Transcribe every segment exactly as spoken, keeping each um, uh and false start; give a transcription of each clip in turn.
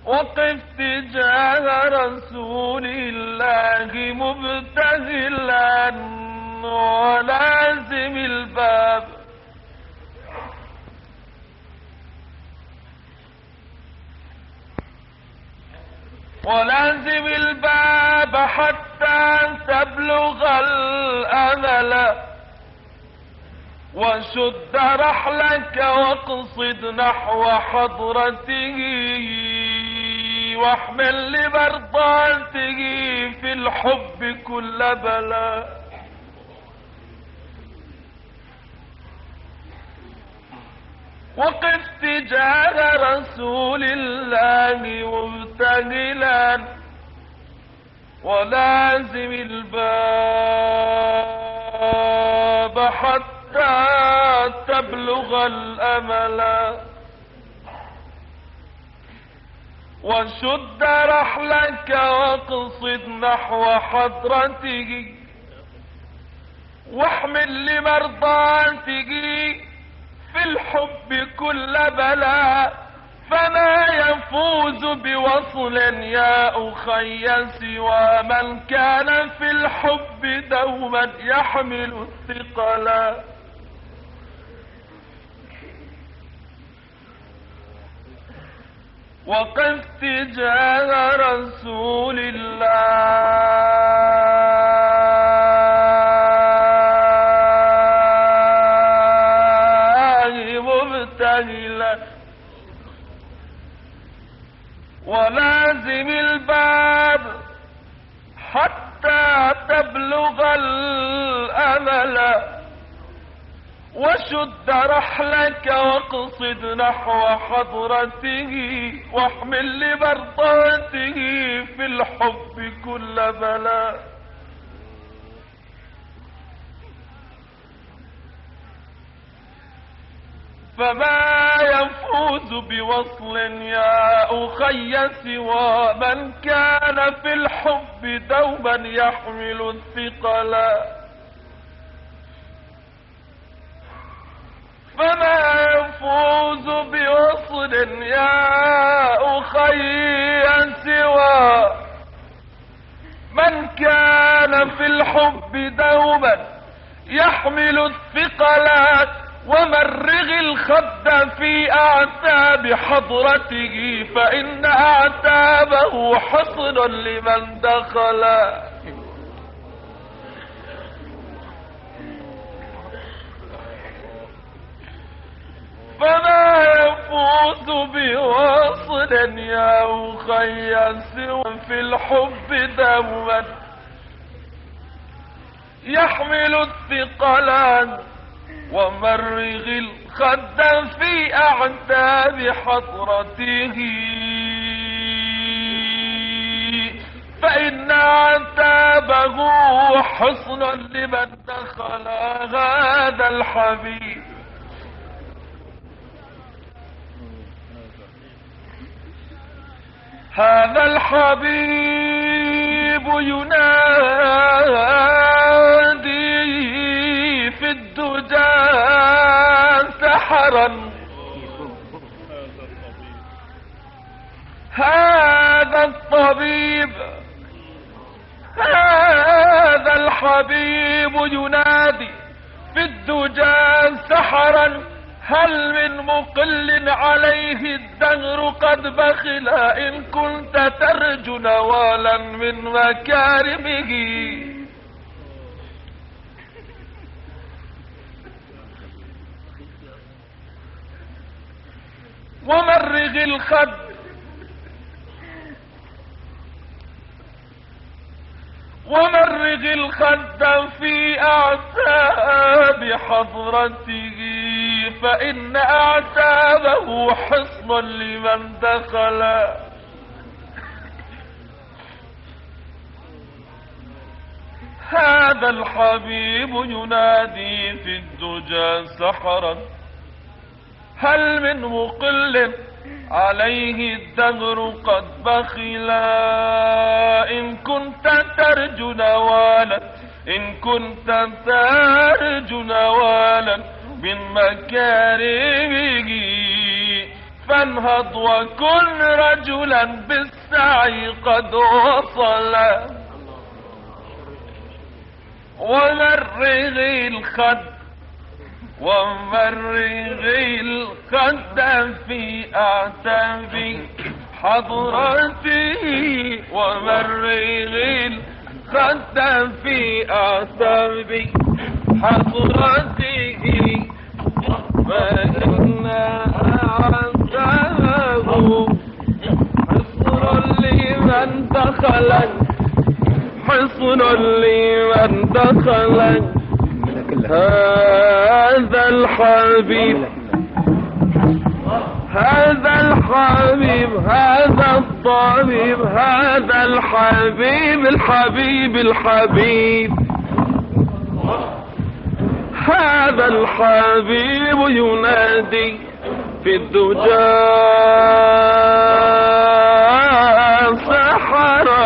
وقف تجاه رسول الله مبتهلا ولازم الباب ولازم الباب حتى تبلغ الأمل وشد رحلك واقصد نحو حضرته واحمل لمرضاته في الحب كل بلاء. وقف تجاه رسول الله مبتهلا ولازم الباب حتى تبلغ الأمل وشد رحلك واقصد نحو حضرته واحمل لمرضاته في الحب كل بلاء. فما يفوز بوصل يا أخي سوى من كان في الحب دوما يحمل الثقلا. وقف تجاه رسول الله مبتهلا ولازم الباب حتى تبلغ الأمل وشد رحلك واقصد نحو حضرته واحمل لمرضاته في الحب كل بلاء. فما يفوز بوصل يا أخي سوى من كان في الحب دوما يحمل الثقلا. فما يفوز بوصل يا أخي سوى من كان في الحب دوما يحمل الثقلات ومرغ الخد في أعتاب حضرته فإن أعتابه حصن لمن دخلا. فما يفوز بوصل يا أخي سوى في الحب دوما يحمل الثقلان ومرغ الخد في أعتاب حضرته فإن أعتابه حصن لمن دخل هذا الحبيب. هذا الحبيب ينادي في الدجى سحرا هذا الطبيب هذا الحبيب ينادي في الدجى سحرا هل من مقل عليه الدهر قد بخل إن كنت ترجو نوالا من مكارمه. ومرغ الخد ومرغ الخد في أعتاب حضرته فإن أعتابه حصن لمن دخل. هذا الحبيب ينادي في الدجى سحرا هل من مقل عليه الدهر قد بخلا إن كنت ترجو نوالا إن كنت ترجو نوالا من مكارمه فانهض وكن رجلا بالسعي قد وصل، ومرغ الخد ومرغ الخد في اعتاب حضرته، ومرغ الخد في اعتاب حضرته، فإن أعزه حصر لمن دخل، حصن لمن دخل هذا الحبيب، هذا الحبيب، هذا الطبيب، هذا الحبيب، الحبيب الحبيب، هذا الحبيب ينادي في الدجى سحرا،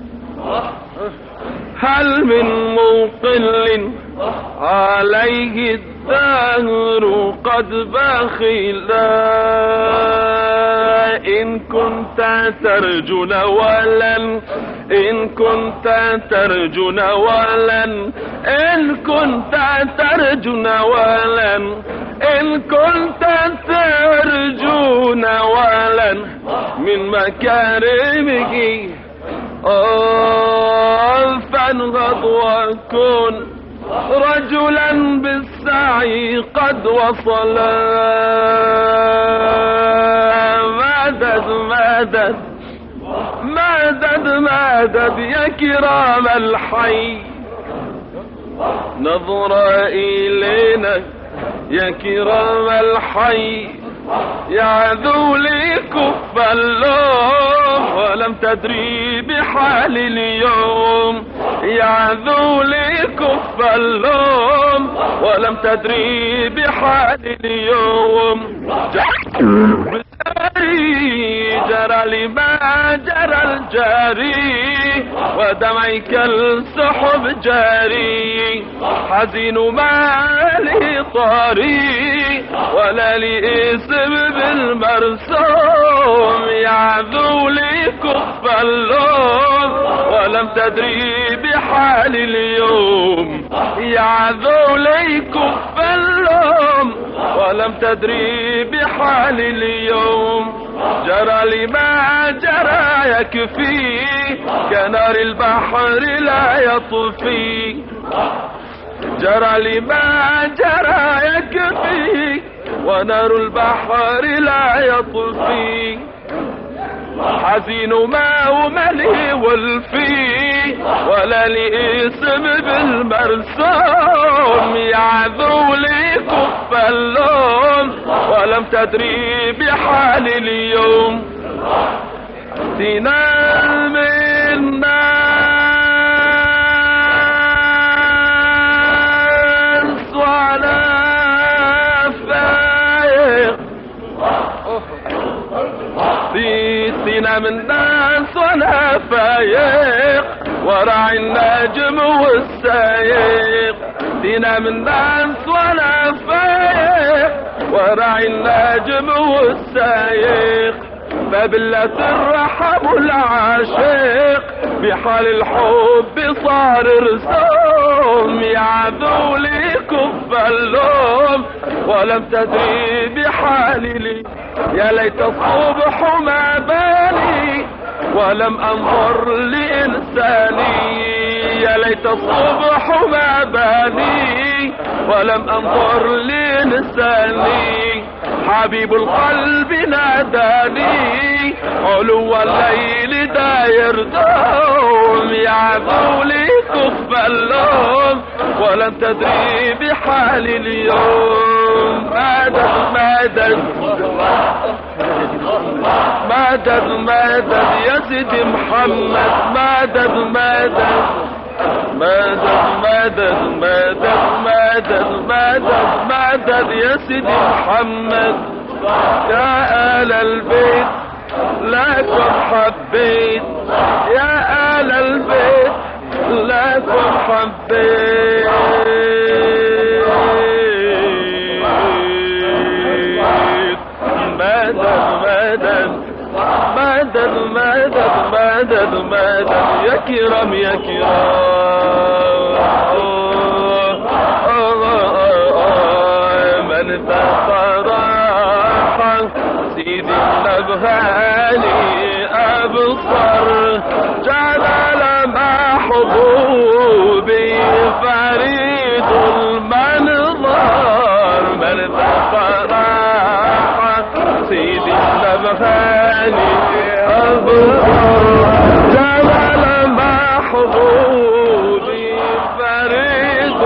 هل من مقل عليه الدهر قد بخلا، إن كنت ترجو نوالا، إن كنت ترجو نوالا، إن كنت ترجو نوالا، إن كنت ترجو نوالا من مكارمه، آه فانهض وكن رجلا بالسعي قد وصل. مدد مدد مدد مدد يا كرام الحي، نظر إلينا يا كرام الحي، يا ذولي كف اللوم ولم تدري بحال اليوم، يا ذولي كف اللوم ولم تدري بحال اليوم، جرى لما جرى الجاري ودمعك السحب جاري، حزين ما لي طاري ولا لي اسم بالمرسوم، يا ذولي كف اللوم ولم تدري بحال اليوم، يا ذولي كف اللوم ولم تدري بحال اليوم، جرى لما جرى يكفي كنار البحر لا يطفي، جرى لما جرى يكفي ونار البحر لا يطفي، حزين ما وملي والفي ولا لي اسم بالمرسوم، يا ذولي كف اللوم ولم تدري بحال اليوم، تنام الناس وعلى فايق، تنام الناس ولا فايق ورع النجم والسايق، تنام الناس ولا فايق ورع النجم والسايق، فبالله الرحم العاشق بحال الحب صار رسوم، يا ذولي كف اللوم ولم تدري بحالي لي، يا ليت الصبح ما بالي ولم انظر لإنساني، يا ليت الصبح ما بالي ولم انظر لإنساني، حبيب القلب ناداني علو الليل داير دوم، يا ذولي كف اللوم ولم تدري بحال اليوم، مدد مدد مدد مدد يا سيدي محمد، مدد مدد مدد مدد مدد مدد مدد مدد يا سيدي محمد، يا آل البيت لكم حبيت، يا آل البيت لكم حبيت، مدد مدد مدد مدد مدد مدد يا كرام يا كرام من تفرح سيدي النبهاني أبصر جلال محبوبي فريد المنظر من تفرح سيدي النبهاني أبصر جلال محبوبي فريد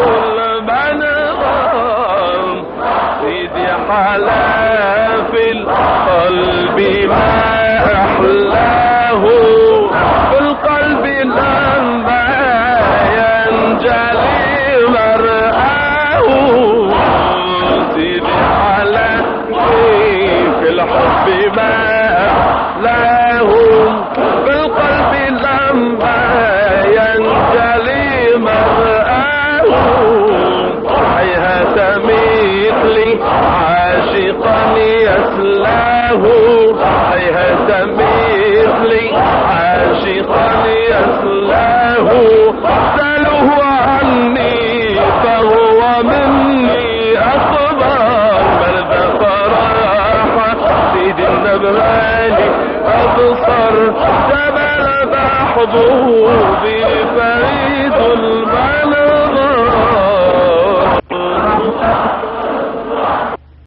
المنظر سيدي حلا في القلب ما أحلاه في القلب لما ينجلي مرآه سيدي حلا في الحب ما أحلاه في القلب لما ينجلي مرآه هيهات مثلي عاشقا يسلاه هيهات مثلي عاشقا يسلاه سألوه عني فهو مني أخبار بل فرح سيدي النبهاني أبصر جبل محبوبي فريد المال